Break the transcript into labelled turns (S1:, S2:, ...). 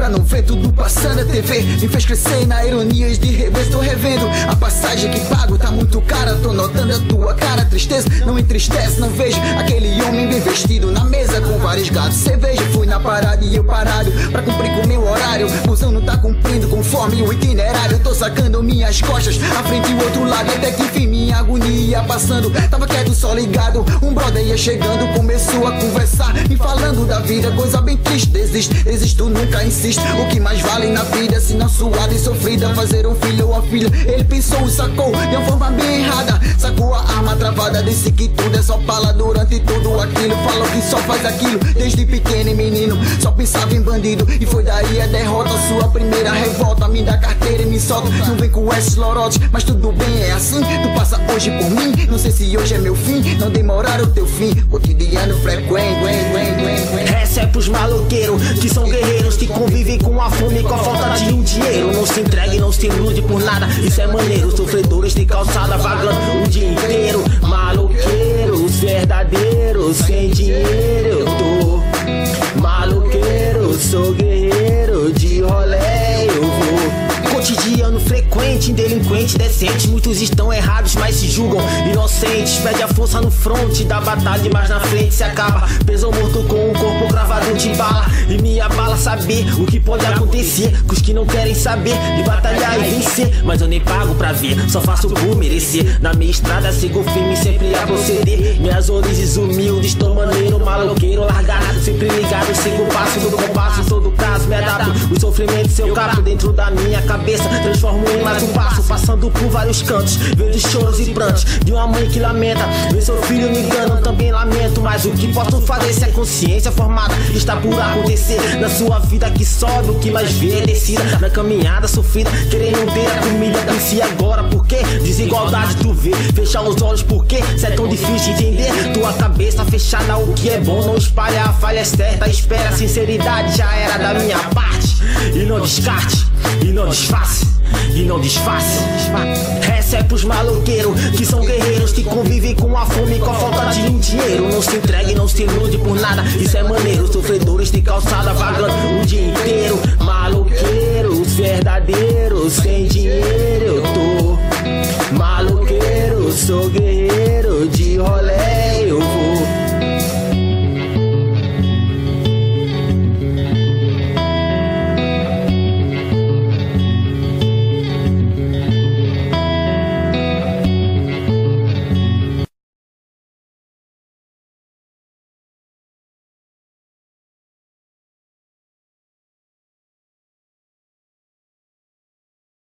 S1: pra não ver tudo passando na TV. Me fez crescer na ironias de revés. Tô revendo a passagem que pago, tá muito cara. Tô notando a tua cara, tristeza não entristece. Não vejo aquele homem bem vestido na mesa com vários gatos. Cerveja, fui na parada e eu parado pra cumprir com meu horário. O busão não tá cumprindo conforme o itinerário. Eu tô sacando minhas costas, a frente e o outro lado. Até que enfim minha agonia passando. Tava quieto, só ligado, um brother ia chegando. Começou a conversar, me falando da vida. Coisa bem triste, desisto, nunca insisto. O que mais vale na vida, se não suada e sofrida, fazer um filho ou uma filha. Ele pensou e sacou de uma forma bem errada. Sacou a arma travada, disse que tudo é só bala durante tudo aquilo. Falou que só faz aquilo desde pequeno e menino, só pensava em bandido. E foi daí a derrota, sua primeira revolta. Me dá carteira e me solta, não vem com esses lorotes. Mas tudo bem, é assim, tu passa hoje por mim. Não sei se hoje é meu fim, não demorar o teu fim. Cotidiano frequente.
S2: Essa é pros maloqueiros, que são guerreiros, que convivem com a fome e com a falta de um dinheiro. Não se entregue, não se ilude por nada, isso é maneiro. Sofredores de calçada vagando o dia inteiro. Maloqueiros verdadeiros, sem dinheiro eu tô. Maloqueiro, sou guerreiro, de rolé eu vou. Cotidiano frequente, delinquente, decente. Muitos estão errados, mas se julgam inocentes. Pede a força no fronte da batalha, mas na frente se acaba preso ou morto com o corpo gravado de bala. E me abala saber o que pode acontecer com os que não querem saber de batalhar e vencer. Mas eu nem pago pra ver, só faço por merecer. Na minha estrada sigo firme, sempre a proceder. Minhas origens humildes, tô maneiro, maloqueiro, largado, sempre ligado, sigo o passo do compasso. Em todo caso me adapto, o sofrimento seu capo dentro da minha cabeça. Transformo em mais um passo, passando por vários cantos. Vejo choros e prantos de uma mãe que lamenta ver seu filho me engano, também lamento. Mas o que posso fazer se a consciência formada está por acontecer na sua vida? Que sobe, o que mais vê é descida na caminhada sofrida, querendo ter a comida em si agora. Por que desigualdade tu vê? Fechar os olhos porque se é tão difícil entender. Tua cabeça fechada, o que é bom não espalha. A falha é certa, espera, sinceridade já era da minha parte. E não descarte, e não disfarce, e não disfarce. Essa é pros maloqueiros, que são guerreiros, que convivem com a fome e com a falta de um dinheiro. Não se entregue, não se ilude por nada, isso é maneiro. Sofredores de calçada vagando